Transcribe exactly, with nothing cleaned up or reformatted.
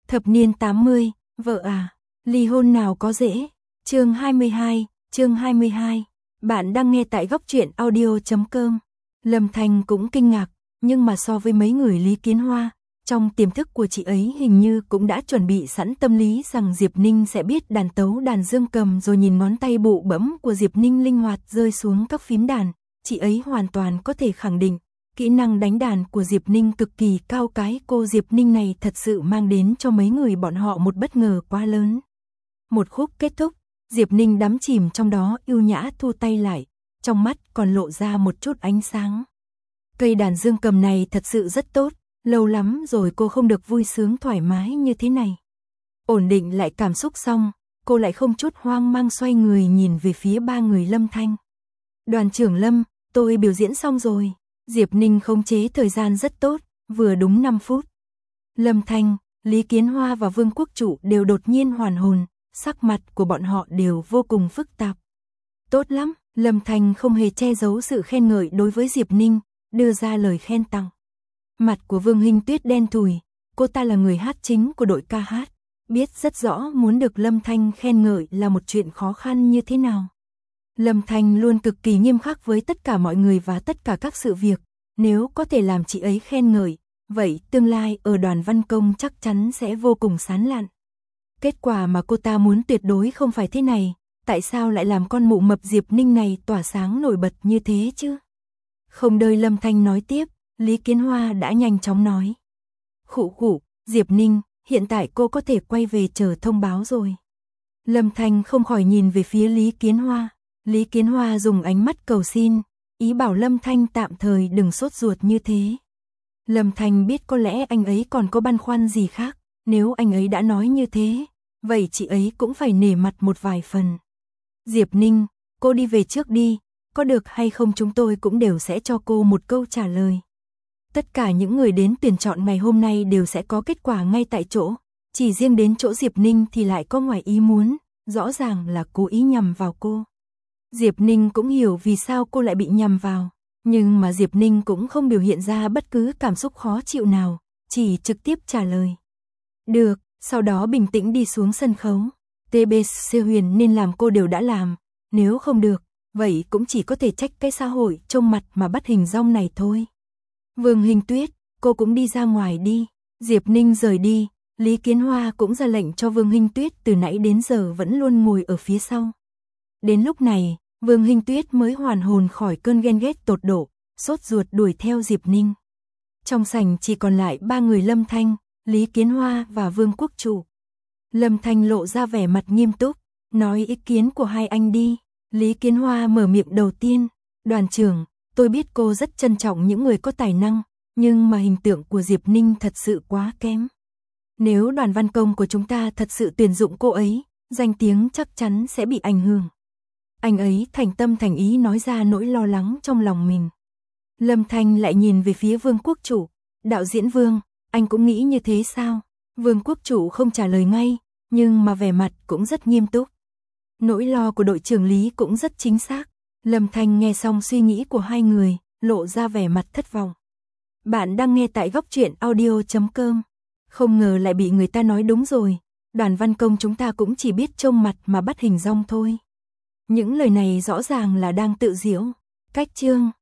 Thập niên tám mươi, vợ à, ly hôn nào có dễ. Chương hai mươi hai, chương hai mươi hai. Bạn đang nghe tại góc truyện audio chấm com. Lâm Thanh cũng kinh ngạc, nhưng mà so với mấy người Lý Kiến Hoa, trong tiềm thức của chị ấy hình như cũng đã chuẩn bị sẵn tâm lý rằng Diệp Ninh sẽ biết đàn tấu đàn dương cầm, rồi nhìn ngón tay bụ bẫm của Diệp Ninh linh hoạt rơi xuống các phím đàn, chị ấy hoàn toàn có thể khẳng định, kỹ năng đánh đàn của Diệp Ninh cực kỳ cao. Cái cô Diệp Ninh này thật sự mang đến cho mấy người bọn họ một bất ngờ quá lớn. Một khúc kết thúc, Diệp Ninh đắm chìm trong đó, yêu nhã thu tay lại, trong mắt còn lộ ra một chút ánh sáng. Cây đàn dương cầm này thật sự rất tốt, lâu lắm rồi cô không được vui sướng thoải mái như thế này. Ổn định lại cảm xúc xong, cô lại không chút hoang mang xoay người nhìn về phía ba người Lâm Thanh. Đoàn trưởng Lâm, tôi biểu diễn xong rồi. Diệp Ninh khống chế thời gian rất tốt, vừa đúng năm phút. Lâm Thanh, Lý Kiến Hoa và Vương Quốc Trụ đều đột nhiên hoàn hồn, sắc mặt của bọn họ đều vô cùng phức tạp. Tốt lắm, Lâm Thanh không hề che giấu sự khen ngợi đối với Diệp Ninh, đưa ra lời khen tặng. Mặt của Vương Hinh Tuyết đen thùi, cô ta là người hát chính của đội ca hát, biết rất rõ muốn được Lâm Thanh khen ngợi là một chuyện khó khăn như thế nào. Lâm Thanh luôn cực kỳ nghiêm khắc với tất cả mọi người và tất cả các sự việc, nếu có thể làm chị ấy khen ngợi, vậy tương lai ở đoàn văn công chắc chắn sẽ vô cùng sán lạn. Kết quả mà cô ta muốn tuyệt đối không phải thế này, tại sao lại làm con mụ mập Diệp Ninh này tỏa sáng nổi bật như thế chứ? Không đợi Lâm Thanh nói tiếp, Lý Kiến Hoa đã nhanh chóng nói. Khụ khụ, Diệp Ninh, hiện tại cô có thể quay về chờ thông báo rồi. Lâm Thanh không khỏi nhìn về phía Lý Kiến Hoa. Lý Kiến Hoa dùng ánh mắt cầu xin, ý bảo Lâm Thanh tạm thời đừng sốt ruột như thế. Lâm Thanh biết có lẽ anh ấy còn có băn khoăn gì khác, nếu anh ấy đã nói như thế, vậy chị ấy cũng phải nể mặt một vài phần. Diệp Ninh, cô đi về trước đi, có được hay không chúng tôi cũng đều sẽ cho cô một câu trả lời. Tất cả những người đến tuyển chọn ngày hôm nay đều sẽ có kết quả ngay tại chỗ, chỉ riêng đến chỗ Diệp Ninh thì lại có ngoài ý muốn, rõ ràng là cố ý nhằm vào cô. Diệp Ninh cũng hiểu vì sao cô lại bị nhằm vào, nhưng mà Diệp Ninh cũng không biểu hiện ra bất cứ cảm xúc khó chịu nào, chỉ trực tiếp trả lời. Được, sau đó bình tĩnh đi xuống sân khấu. tê bê xê Huyền nên làm cô đều đã làm, nếu không được, vậy cũng chỉ có thể trách cái xã hội trông mặt mà bắt hình dong này thôi. Vương Hinh Tuyết, cô cũng đi ra ngoài đi. Diệp Ninh rời đi, Lý Kiến Hoa cũng ra lệnh cho Vương Hinh Tuyết từ nãy đến giờ vẫn luôn ngồi ở phía sau. Đến lúc này, Vương Hinh Tuyết mới hoàn hồn khỏi cơn ghen ghét tột độ, sốt ruột đuổi theo Diệp Ninh. Trong sảnh chỉ còn lại ba người Lâm Thanh, Lý Kiến Hoa và Vương Quốc Trụ. Lâm Thanh lộ ra vẻ mặt nghiêm túc, nói ý kiến của hai anh đi. Lý Kiến Hoa mở miệng đầu tiên, đoàn trưởng, tôi biết cô rất trân trọng những người có tài năng, nhưng mà hình tượng của Diệp Ninh thật sự quá kém. Nếu đoàn văn công của chúng ta thật sự tuyển dụng cô ấy, danh tiếng chắc chắn sẽ bị ảnh hưởng. Anh ấy thành tâm thành ý nói ra nỗi lo lắng trong lòng mình. Lâm Thanh lại nhìn về phía Vương Quốc Trụ, đạo diễn Vương, anh cũng nghĩ như thế sao? Vương Quốc Trụ không trả lời ngay, nhưng mà vẻ mặt cũng rất nghiêm túc. Nỗi lo của đội trưởng Lý cũng rất chính xác. Lâm Thanh nghe xong suy nghĩ của hai người, lộ ra vẻ mặt thất vọng. Bạn đang nghe tại góc truyện audio chấm com. Không ngờ lại bị người ta nói đúng rồi, đoàn văn công chúng ta cũng chỉ biết trông mặt mà bắt hình dong thôi. Những lời này rõ ràng là đang tự giễu. Cách chương